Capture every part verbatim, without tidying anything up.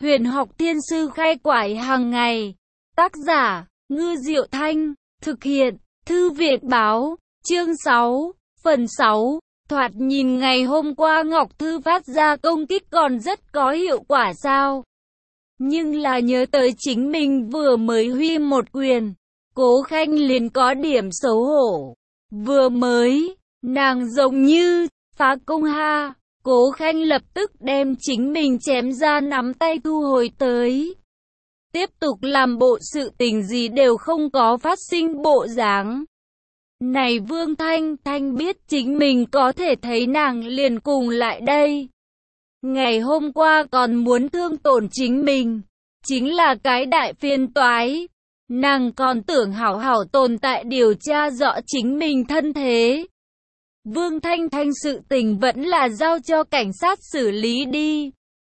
Huyền học thiên sư khai quải hàng ngày. Tác giả, Ngư Diệu Thanh. Thực hiện, Thư viện báo. Chương sáu, phần sáu. Thoạt nhìn ngày hôm qua Ngọc Thư phát ra công kích còn rất có hiệu quả sao? Nhưng là nhớ tới chính mình vừa mới huy một quyền, Cố Khanh liền có điểm xấu hổ. Vừa mới, nàng giống như phá công ha. Cố Khanh lập tức đem chính mình chém ra nắm tay thu hồi tới. Tiếp tục làm bộ sự tình gì đều không có phát sinh bộ dáng. Này Vương Thanh, Thanh biết chính mình có thể thấy nàng liền cùng lại đây. Ngày hôm qua còn muốn thương tổn chính mình, chính là cái đại phiền toái. Nàng còn tưởng hảo hảo tồn tại điều tra rõ chính mình thân thế. Vương Thanh Thanh sự tình vẫn là giao cho cảnh sát xử lý đi.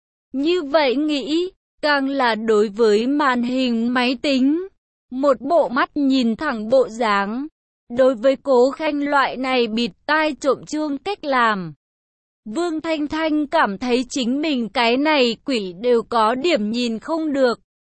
Như vậy nghĩ, càng là đối với màn hình máy tính, một bộ mắt nhìn thẳng bộ dáng. Đối với Cố Khanh loại này bịt tai trộm chuông cách làm, Vương Thanh Thanh cảm thấy chính mình cái này quỷ đều có điểm nhìn không được.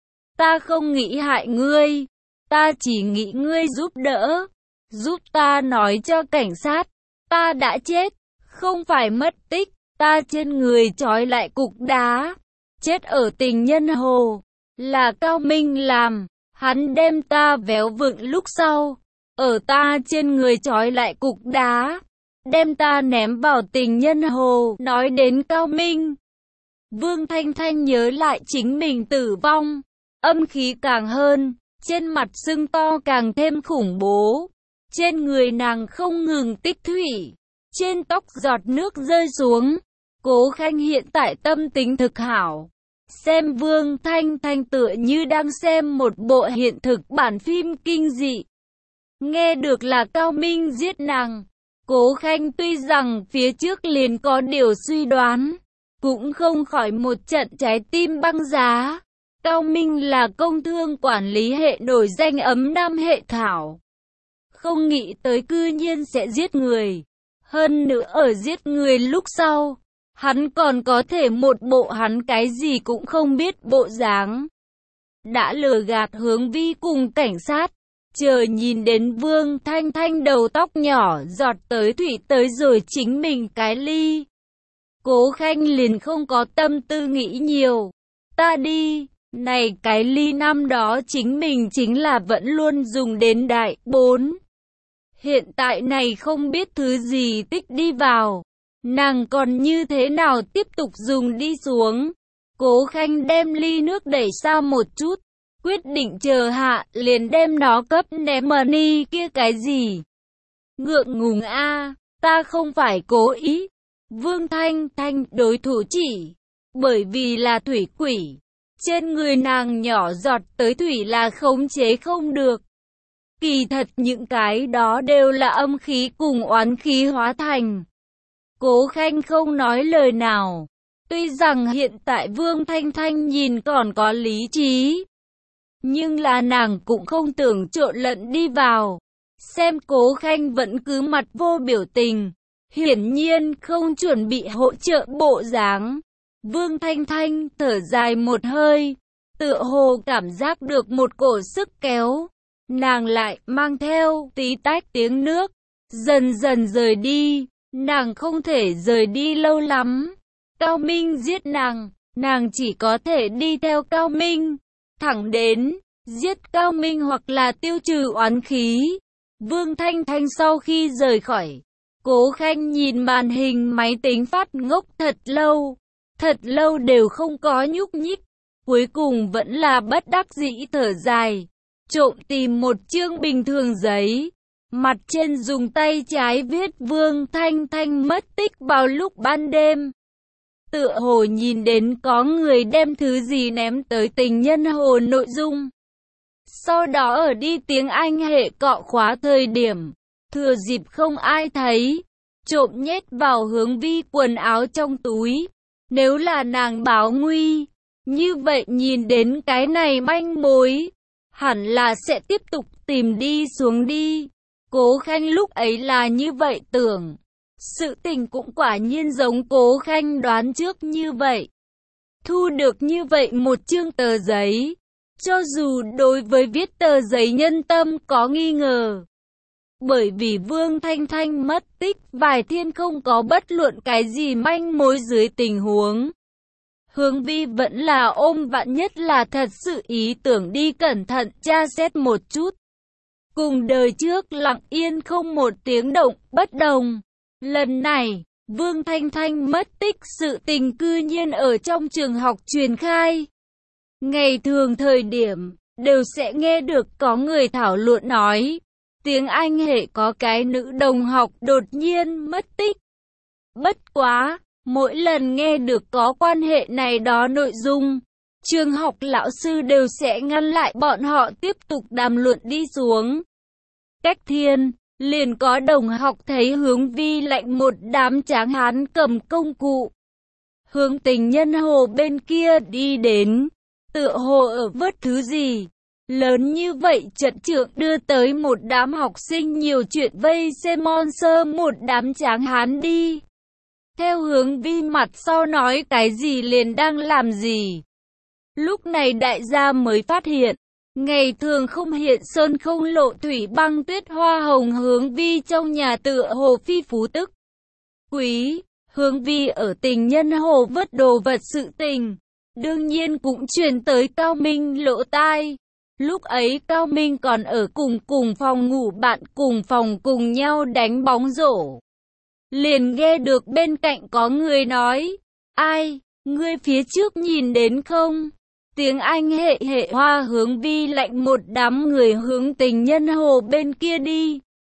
Ta không nghĩ hại ngươi, ta chỉ nghĩ ngươi giúp đỡ, giúp ta nói cho cảnh sát, ta đã chết, không phải mất tích, ta trên người trói lại cục đá, chết ở tình nhân hồ, là Cao Minh làm, hắn đem ta véo vựng lúc sau, ở ta trên người trói lại cục đá, đem ta ném vào tình nhân hồ, nói đến Cao Minh. Vương Thanh Thanh nhớ lại chính mình tử vong, âm khí càng hơn, trên mặt sưng to càng thêm khủng bố. Trên người nàng không ngừng tích thủy, trên tóc giọt nước rơi xuống. Cố Khanh hiện tại tâm tính thực hảo. Xem Vương Thanh Thanh tựa như đang xem một bộ hiện thực bản phim kinh dị. Nghe được là Cao Minh giết nàng, Cố Khanh tuy rằng phía trước liền có điều suy đoán, cũng không khỏi một trận trái tim băng giá. Cao Minh là công thương quản lý hệ nổi danh ấm nam hệ thảo. Không nghĩ tới cư nhiên sẽ giết người. Hơn nữa ở giết người lúc sau, hắn còn có thể một bộ hắn cái gì cũng không biết bộ dáng. Đã lừa gạt Hướng Vi cùng cảnh sát. Chờ nhìn đến Vương Thanh Thanh đầu tóc nhỏ giọt tới thủy tới rồi chính mình cái ly. Cố Khanh liền không có tâm tư nghĩ nhiều. Ta đi, này cái ly năm đó chính mình chính là vẫn luôn dùng đến đại bốn. Hiện tại này không biết thứ gì tích đi vào, nàng còn như thế nào tiếp tục dùng đi xuống. Cố Khanh đem ly nước đẩy xa một chút, quyết định chờ hạ liền đem nó cấp ném money kia cái gì. Ngượng ngùng a, ta không phải cố ý. Vương Thanh Thanh đối thủ chỉ bởi vì là thủy quỷ, trên người nàng nhỏ giọt tới thủy là khống chế không được. Kỳ thật những cái đó đều là âm khí cùng oán khí hóa thành. Cố Khanh không nói lời nào. Tuy rằng hiện tại Vương Thanh Thanh nhìn còn có lý trí, nhưng là nàng cũng không tưởng trộn lẫn đi vào. Xem Cố Khanh vẫn cứ mặt vô biểu tình, hiển nhiên không chuẩn bị hỗ trợ bộ dáng. Vương Thanh Thanh thở dài một hơi, tựa hồ cảm giác được một cổ sức kéo. Nàng lại mang theo tí tách tiếng nước, dần dần rời đi. Nàng không thể rời đi lâu lắm. Cao Minh giết nàng, nàng chỉ có thể đi theo Cao Minh, thẳng đến giết Cao Minh hoặc là tiêu trừ oán khí. Vương Thanh Thanh sau khi rời khỏi, Cố Khanh nhìn màn hình máy tính phát ngốc thật lâu, thật lâu đều không có nhúc nhích. Cuối cùng vẫn là bất đắc dĩ thở dài, trộm tìm một chương bình thường giấy, mặt trên dùng tay trái viết Vương Thanh Thanh mất tích vào lúc ban đêm. Tựa hồ nhìn đến có người đem thứ gì ném tới tình nhân hồ nội dung. Sau đó ở đi tiếng Anh hệ cọ khóa thời điểm, thừa dịp không ai thấy, trộm nhét vào Hướng Vi quần áo trong túi. Nếu là nàng báo nguy, như vậy nhìn đến cái này manh mối, hẳn là sẽ tiếp tục tìm đi xuống đi. Cố Khanh lúc ấy là như vậy tưởng. Sự tình cũng quả nhiên giống Cố Khanh đoán trước như vậy. thu được như vậy một chương tờ giấy. Cho dù đối với viết tờ giấy nhân tâm có nghi ngờ. Bởi vì Vương Thanh Thanh mất tích vài thiên không có bất luận cái gì manh mối dưới tình huống. Hướng Vi vẫn là ôm vạn nhất là thật sự ý tưởng đi cẩn thận tra xét một chút. Cùng đời trước lặng yên không một tiếng động, bất đồng. Lần này, Vương Thanh Thanh mất tích sự tình cư nhiên ở trong trường học truyền khai. Ngày thường thời điểm, đều sẽ nghe được có người thảo luận nói. Tiếng Anh hệ có cái nữ đồng học đột nhiên mất tích. Bất quá, mỗi lần nghe được có quan hệ này đó nội dung, trường học lão sư đều sẽ ngăn lại bọn họ tiếp tục đàm luận đi xuống. Cách thiên, liền có đồng học thấy Hướng Vi lạnh một đám tráng hán cầm công cụ. Hướng Tình Nhân hồ bên kia đi đến, tựa hồ ở vớt thứ gì. Lớn như vậy trận trưởng đưa tới một đám học sinh nhiều chuyện vây xem monster một đám tráng hán đi. Theo Hướng Vi mặt sau nói cái gì liền đang làm gì. Lúc này đại gia mới phát hiện, ngày thường không hiện sơn không lộ thủy băng tuyết hoa hồng Hướng Vi trong nhà tựa hồ phi phú tức. Quý, Hướng Vi ở Tình Nhân hồ vớt đồ vật sự tình, đương nhiên cũng truyền tới Cao Minh lỗ tai. Lúc ấy Cao Minh còn ở cùng cùng phòng ngủ bạn cùng phòng cùng nhau đánh bóng rổ. Liền nghe được bên cạnh có người nói, ai, ngươi phía trước nhìn đến không? Tiếng Anh hệ hệ hoa Hướng Vi lạnh một đám người hướng Tình Nhân hồ bên kia đi.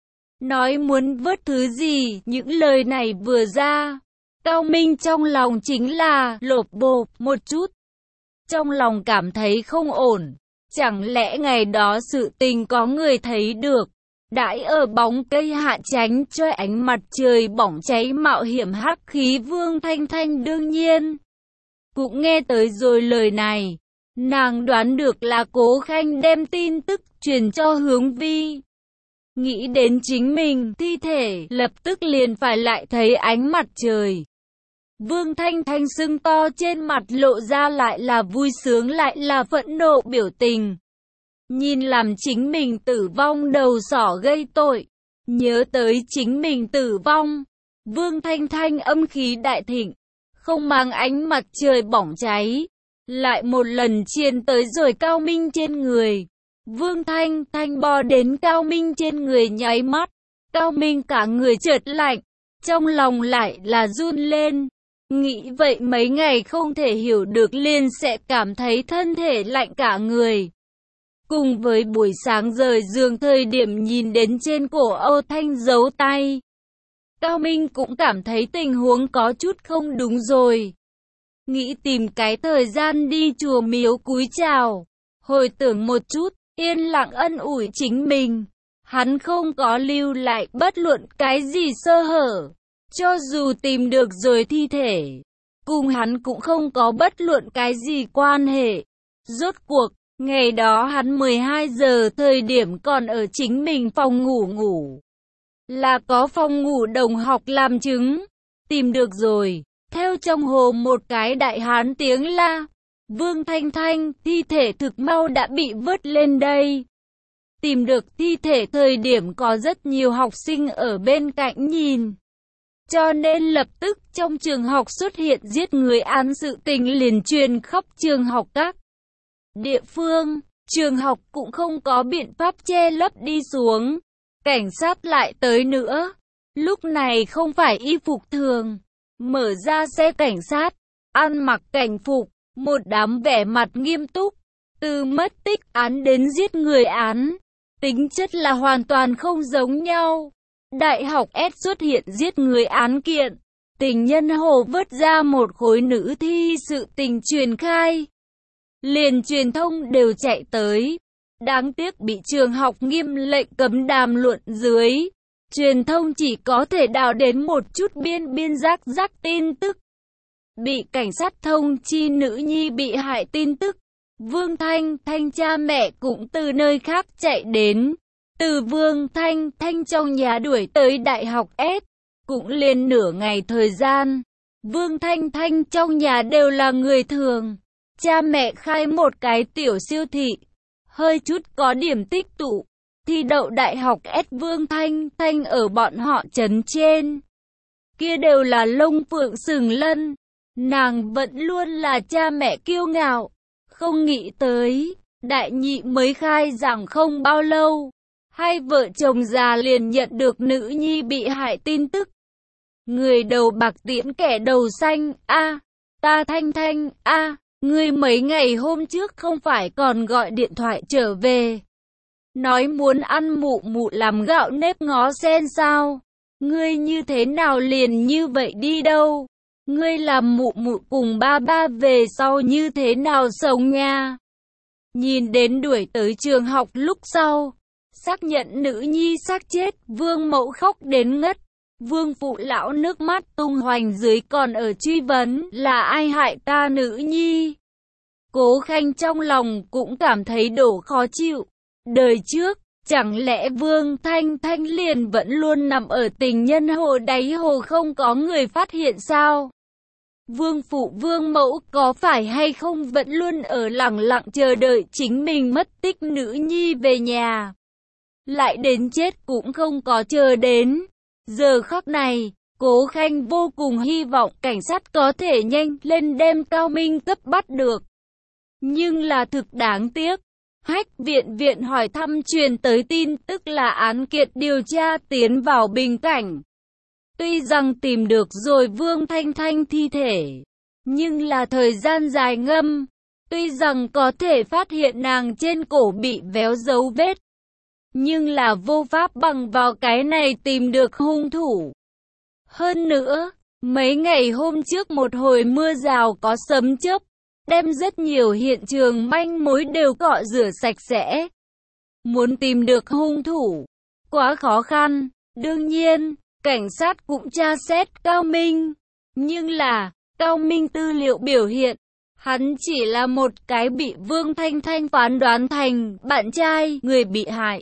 Nói muốn vớt thứ gì, những lời này vừa ra. Cao Minh trong lòng chính là lột bột một chút. Trong lòng cảm thấy không ổn. Chẳng lẽ ngày đó sự tình có người thấy được, đãi ở bóng cây hạ tránh cho ánh mặt trời bỏng cháy mạo hiểm hắc khí Vương Thanh Thanh đương nhiên cũng nghe tới rồi lời này. Nàng đoán được là Cố Khanh đem tin tức truyền cho Hướng Vi. Nghĩ đến chính mình thi thể lập tức liền phải lại thấy ánh mặt trời. Vương Thanh Thanh sưng to trên mặt lộ ra lại là vui sướng lại là phẫn nộ biểu tình. Nhìn làm chính mình tử vong đầu sỏ gây tội. Nhớ tới chính mình tử vong. Vương Thanh Thanh âm khí đại thịnh. Không mang ánh mặt trời bỏng cháy. Lại một lần chiên tới rồi Cao Minh trên người. Vương Thanh Thanh bò đến Cao Minh trên người nháy mắt. Cao Minh cả người chợt lạnh. Trong lòng lại là run lên. Nghĩ vậy mấy ngày không thể hiểu được liền sẽ cảm thấy thân thể lạnh cả người. Cùng với buổi sáng rời giường thời điểm nhìn đến trên cổ Âu Thanh giấu tay. Cao Minh cũng cảm thấy tình huống có chút không đúng rồi. Nghĩ tìm cái thời gian đi chùa miếu cúi chào. Hồi tưởng một chút, yên lặng ân ủi chính mình. Hắn không có lưu lại bất luận cái gì sơ hở. Cho dù tìm được rồi thi thể, cùng hắn cũng không có bất luận cái gì quan hệ. Rốt cuộc, ngày đó hắn mười hai giờ thời điểm còn ở chính mình phòng ngủ ngủ. Là có phòng ngủ đồng học làm chứng. Tìm được rồi, theo trong hồ một cái đại hán tiếng la. Vương Thanh Thanh, thi thể thực mau đã bị vớt lên đây. Tìm được thi thể thời điểm có rất nhiều học sinh ở bên cạnh nhìn. Cho nên lập tức trong trường học xuất hiện giết người án sự tình liền truyền khắp trường học các địa phương. Trường học cũng không có biện pháp che lấp đi xuống. Cảnh sát lại tới nữa. Lúc này không phải y phục thường. Mở ra xe cảnh sát. Ăn mặc cảnh phục. Một đám vẻ mặt nghiêm túc. Từ mất tích án đến giết người án. Tính chất là hoàn toàn không giống nhau. Đại học S xuất hiện giết người án kiện. Tình Nhân hồ vớt ra một khối nữ thi sự tình truyền khai. Liền truyền thông đều chạy tới. Đáng tiếc bị trường học nghiêm lệnh cấm đàm luận dưới. Truyền thông chỉ có thể đào đến một chút biên biên rác rác tin tức. Bị cảnh sát thông chi nữ nhi bị hại tin tức. Vương Thanh Thanh cha mẹ cũng từ nơi khác chạy đến. Từ Vương Thanh Thanh trong nhà đuổi tới Đại học S. Cũng liền nửa ngày thời gian. Vương Thanh Thanh trong nhà đều là người thường. Cha mẹ khai một cái tiểu siêu thị, hơi chút có điểm tích tụ, thi đậu đại học S. Vương Thanh Thanh ở bọn họ trấn trên. Kia đều là lông phượng sừng lân. Nàng vẫn luôn là cha mẹ kiêu ngạo. Không nghĩ tới, đại nhị mới khai giảng không bao lâu, hai vợ chồng già liền nhận được nữ nhi bị hại tin tức. Người đầu bạc tiễn kẻ đầu xanh, a, ta Thanh Thanh, a, ngươi mấy ngày hôm trước không phải còn gọi điện thoại trở về. Nói muốn ăn mụ mụ làm gạo nếp ngó sen sao? Ngươi như thế nào liền như vậy đi đâu? Ngươi làm mụ mụ cùng ba ba về sau như thế nào sống nha? Nhìn đến đuổi tới trường học lúc sau, xác nhận nữ nhi xác chết, Vương mẫu khóc đến ngất. Vương phụ lão nước mắt tung hoành dưới còn ở truy vấn là ai hại ta nữ nhi. Cố Khanh trong lòng cũng cảm thấy đổ khó chịu. Đời trước, chẳng lẽ Vương Thanh Thanh liền vẫn luôn nằm ở tình nhân hồ đáy hồ không có người phát hiện sao? Vương phụ Vương mẫu có phải hay không vẫn luôn ở lặng lặng chờ đợi chính mình mất tích nữ nhi về nhà. Lại đến chết cũng không có chờ đến. Giờ khắc này, Cố Khanh vô cùng hy vọng cảnh sát có thể nhanh lên đem Cao Minh cấp bắt được. Nhưng là thực đáng tiếc. Hách viện viện hỏi thăm truyền tới tin tức là án kiện điều tra tiến vào bình cảnh. Tuy rằng tìm được rồi Vương Thanh Thanh thi thể, nhưng là thời gian dài ngâm. Tuy rằng có thể phát hiện nàng trên cổ bị véo dấu vết, nhưng là vô pháp bằng vào cái này tìm được hung thủ. Hơn nữa, mấy ngày hôm trước một hồi mưa rào có sấm chớp, đem rất nhiều hiện trường manh mối đều cọ rửa sạch sẽ. Muốn tìm được hung thủ, quá khó khăn. Đương nhiên, cảnh sát cũng tra xét Cao Minh. Nhưng là, Cao Minh tư liệu biểu hiện, hắn chỉ là một cái bị Vương Thanh Thanh phán đoán thành bạn trai người bị hại.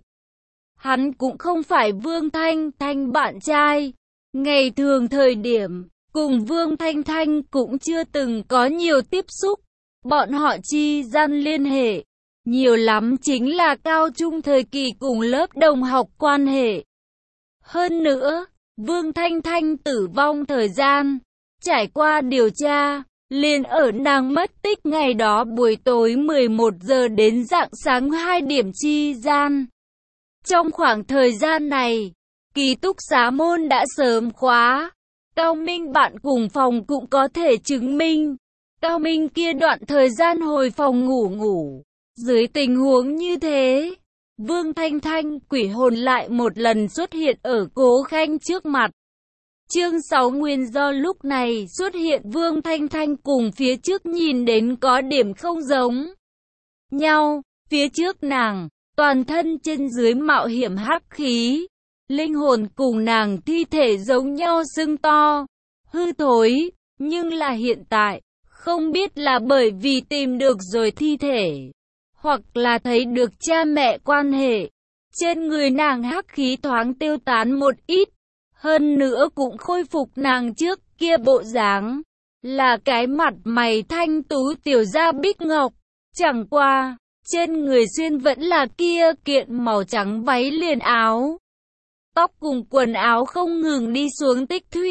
Hắn cũng không phải Vương Thanh Thanh bạn trai. Ngày thường thời điểm, cùng Vương Thanh Thanh cũng chưa từng có nhiều tiếp xúc. Bọn họ chi gian liên hệ, nhiều lắm chính là cao trung thời kỳ cùng lớp đồng học quan hệ. Hơn nữa, Vương Thanh Thanh tử vong thời gian, trải qua điều tra, liền ở nàng mất tích ngày đó buổi tối mười một giờ đến rạng sáng hai điểm chi gian. Trong khoảng thời gian này, ký túc xá môn đã sớm khóa. Cao Minh bạn cùng phòng cũng có thể chứng minh. Cao Minh kia đoạn thời gian hồi phòng ngủ ngủ. Dưới tình huống như thế, Vương Thanh Thanh quỷ hồn lại một lần xuất hiện ở Cố Khanh trước mặt. Chương sáu nguyên do lúc này xuất hiện Vương Thanh Thanh cùng phía trước nhìn đến có điểm không giống nhau. Phía trước nàng, toàn thân trên dưới mạo hiểm hắc khí. Linh hồn cùng nàng thi thể giống nhau sưng to, hư thối. Nhưng là hiện tại, không biết là bởi vì tìm được rồi thi thể, hoặc là thấy được cha mẹ quan hệ, trên người nàng hắc khí thoáng tiêu tán một ít, hơn nữa cũng khôi phục nàng trước kia bộ dáng, là cái mặt mày thanh tú tiểu gia bích ngọc, chẳng qua, trên người xuyên vẫn là kia kiện màu trắng váy liền áo, tóc cùng quần áo không ngừng đi xuống tích thủy,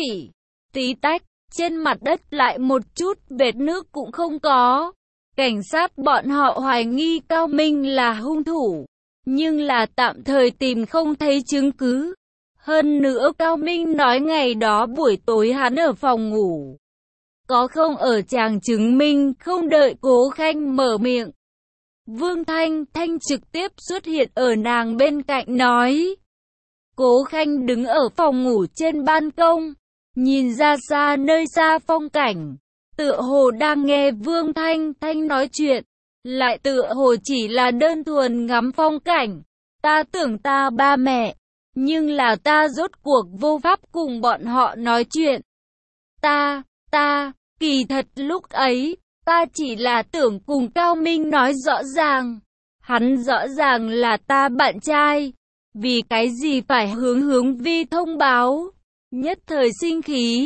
tí tách. Trên mặt đất lại một chút vệt nước cũng không có. Cảnh sát bọn họ hoài nghi Cao Minh là hung thủ, nhưng là tạm thời tìm không thấy chứng cứ. Hơn nữa Cao Minh nói ngày đó buổi tối hắn ở phòng ngủ. Có không ở chàng chứng minh, không đợi Cố Khanh mở miệng. Vương Thanh Thanh trực tiếp xuất hiện ở nàng bên cạnh nói. Cố Khanh đứng ở phòng ngủ trên ban công, nhìn ra xa nơi xa phong cảnh, tựa hồ đang nghe Vương Thanh Thanh nói chuyện, lại tựa hồ chỉ là đơn thuần ngắm phong cảnh. Ta tưởng ta ba mẹ, nhưng là ta rốt cuộc vô pháp cùng bọn họ nói chuyện. Ta, ta, kỳ thật lúc ấy, ta chỉ là tưởng cùng Cao Minh nói rõ ràng. Hắn rõ ràng là ta bạn trai, vì cái gì phải hướng hướng vi thông báo. Nhất thời sinh khí, ta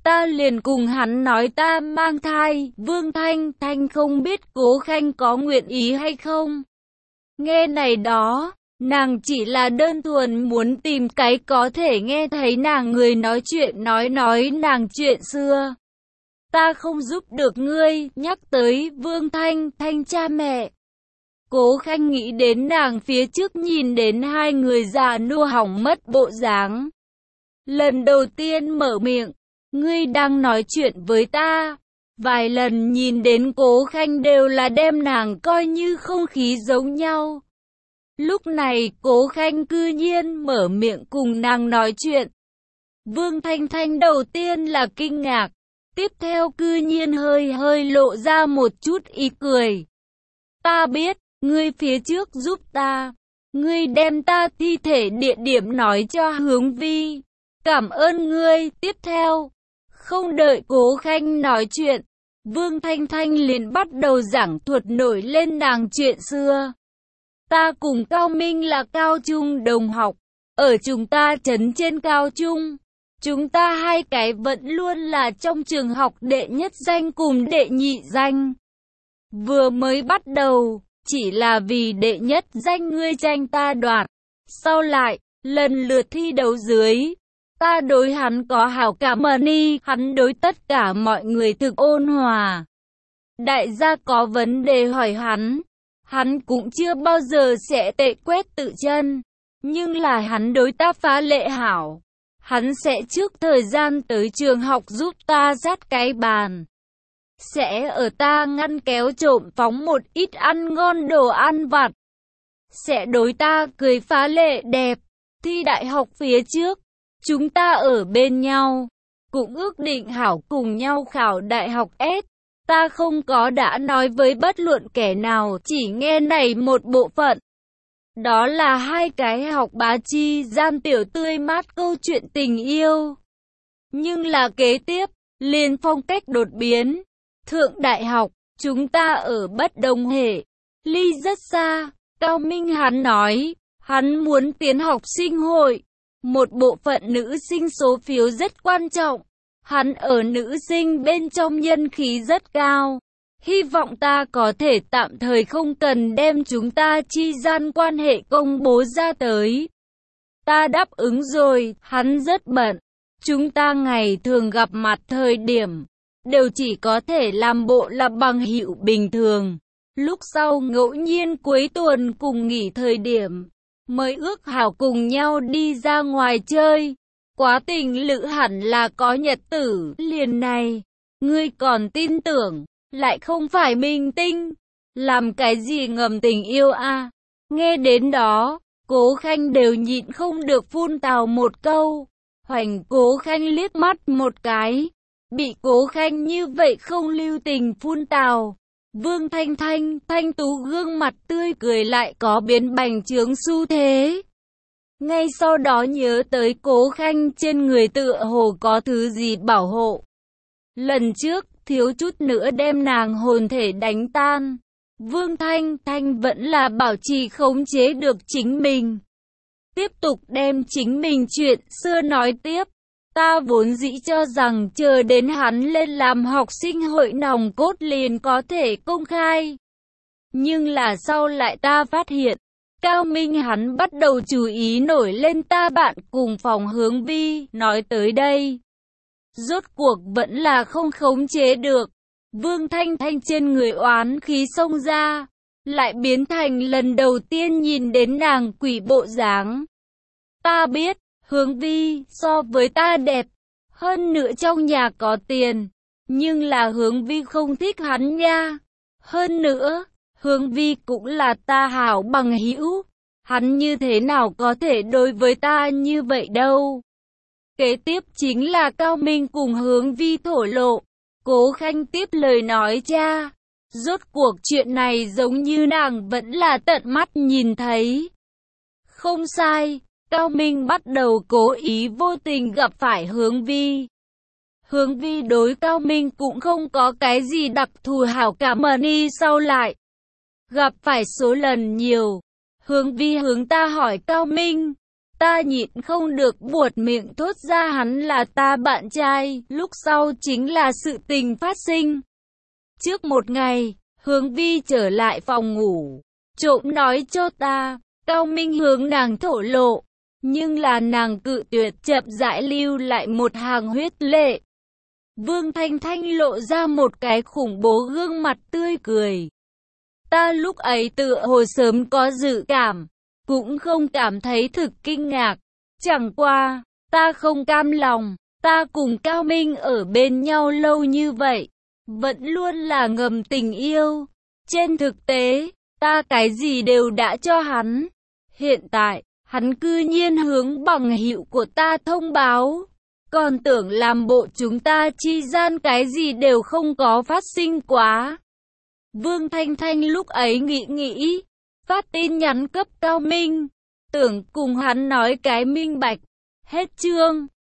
ta liền cùng hắn nói ta mang thai. Vương Thanh Thanh không biết Cố Khanh có nguyện ý hay không. Nghe này đó, nàng chỉ là đơn thuần muốn tìm cái có thể nghe thấy nàng người nói chuyện nói nói nàng chuyện xưa. Ta không giúp được ngươi, nhắc tới Vương Thanh Thanh cha mẹ. Cố Khanh nghĩ đến nàng phía trước nhìn đến hai người già nua hỏng mất bộ dáng. Lần đầu tiên mở miệng, ngươi đang nói chuyện với ta. Vài lần nhìn đến Cố Khanh đều là đem nàng coi như không khí giống nhau. Lúc này Cố Khanh cư nhiên mở miệng cùng nàng nói chuyện. Vương Thanh Thanh đầu tiên là kinh ngạc, tiếp theo cư nhiên hơi hơi lộ ra một chút ý cười. Ta biết, ngươi phía trước giúp ta, ngươi đem ta thi thể địa điểm nói cho Hướng Vi. Cảm ơn ngươi. Tiếp theo, không đợi Cố Khanh nói chuyện, Vương Thanh Thanh liền bắt đầu giảng thuật nổi lên nàng chuyện xưa. Ta cùng Cao Minh là cao trung đồng học, ở chúng ta trấn trên cao trung. Chúng ta hai cái vẫn luôn là trong trường học đệ nhất danh cùng đệ nhị danh. Vừa mới bắt đầu, chỉ là vì đệ nhất danh ngươi tranh ta đoạt. Sau lại, lần lượt thi đấu dưới, ta đối hắn có hảo cảm ni, hắn đối tất cả mọi người thực ôn hòa. Đại gia có vấn đề hỏi hắn, hắn cũng chưa bao giờ sẽ tệ quét tự chân. Nhưng là hắn đối ta phá lệ hảo. Hắn sẽ trước thời gian tới trường học giúp ta dắt cái bàn. Sẽ ở ta ngăn kéo trộm phóng một ít ăn ngon đồ ăn vặt. Sẽ đối ta cười phá lệ đẹp. Thi đại học phía trước, chúng ta ở bên nhau. Cũng ước định hảo cùng nhau khảo đại học S. Ta không có đã nói với bất luận kẻ nào, chỉ nghe này một bộ phận. Đó là hai cái học bá chi gian tiểu tươi mát câu chuyện tình yêu. Nhưng là kế tiếp, liền phong cách đột biến. Thượng đại học, chúng ta ở bất đồng hệ, ly rất xa. Cao Minh hắn nói, hắn muốn tiến học sinh hội. Một bộ phận nữ sinh số phiếu rất quan trọng. Hắn ở nữ sinh bên trong nhân khí rất cao. Hy vọng ta có thể tạm thời không cần đem chúng ta chi gian quan hệ công bố ra tới. Ta đáp ứng rồi, hắn rất bận. Chúng ta ngày thường gặp mặt thời điểm, đều chỉ có thể làm bộ là bằng hữu bình thường. Lúc sau ngẫu nhiên cuối tuần cùng nghỉ thời điểm, mới ước hảo cùng nhau đi ra ngoài chơi. Quá tình lữ hẳn là có nhật tử liền này. Ngươi còn tin tưởng, lại không phải minh tinh. Làm cái gì ngầm tình yêu a? À? Nghe đến đó, Cố Khanh đều nhịn không được phun tào một câu. Hoành Cố Khanh liếc mắt một cái. Bị Cố Khanh như vậy không lưu tình phun tào. Vương Thanh Thanh, thanh tú gương mặt tươi cười lại có biến bành trướng xu thế. Ngay sau đó nhớ tới Cố Khanh trên người tựa hồ có thứ gì bảo hộ. Lần trước, thiếu chút nữa đem nàng hồn thể đánh tan. Vương Thanh Thanh vẫn là bảo trì khống chế được chính mình. Tiếp tục đem chính mình chuyện xưa nói tiếp. Ta vốn dĩ cho rằng chờ đến hắn lên làm học sinh hội nòng cốt liền có thể công khai. Nhưng là sau lại ta phát hiện, Cao Minh hắn bắt đầu chú ý nổi lên ta bạn cùng phòng Hướng Vi. Nói tới đây, rốt cuộc vẫn là không khống chế được. Vương Thanh Thanh trên người oán khí xông ra, lại biến thành lần đầu tiên nhìn đến nàng quỷ bộ dáng. Ta biết, Hướng Vi so với ta đẹp, hơn nữa trong nhà có tiền, nhưng là Hướng Vi không thích hắn nha. Hơn nữa, Hướng Vi cũng là ta hảo bằng hữu, hắn như thế nào có thể đối với ta như vậy đâu. Kế tiếp chính là Cao Minh cùng Hướng Vi thổ lộ. Cố Khanh tiếp lời nói cha. Rốt cuộc chuyện này giống như nàng vẫn là tận mắt nhìn thấy. Không sai, Cao Minh bắt đầu cố ý vô tình gặp phải Hướng Vi. Hướng Vi đối Cao Minh cũng không có cái gì đặc thù hảo cảm mà ni sau lại. Gặp phải số lần nhiều. Hướng Vi hướng ta hỏi Cao Minh, Ta nhịn không được buột miệng thốt ra hắn là ta bạn trai, lúc sau chính là sự tình phát sinh. Trước một ngày, Hướng Vi trở lại phòng ngủ, trộm nói cho ta, Cao Minh hướng nàng thổ lộ, nhưng là nàng cự tuyệt, chậm rãi lưu lại một hàng huyết lệ. Vương Thanh Thanh lộ ra một cái khủng bố gương mặt tươi cười. Ta lúc ấy tựa hồ sớm có dự cảm, cũng không cảm thấy thực kinh ngạc. Chẳng qua, ta không cam lòng, ta cùng Cao Minh ở bên nhau lâu như vậy, vẫn luôn là ngầm tình yêu. Trên thực tế, ta cái gì đều đã cho hắn. Hiện tại, hắn cư nhiên hướng bằng hữu của ta thông báo, còn tưởng làm bộ chúng ta chi gian cái gì đều không có phát sinh quá. Vương Thanh Thanh lúc ấy nghĩ nghĩ, phát tin nhắn cấp Cao Minh, tưởng cùng hắn nói cái minh bạch. Hết chương.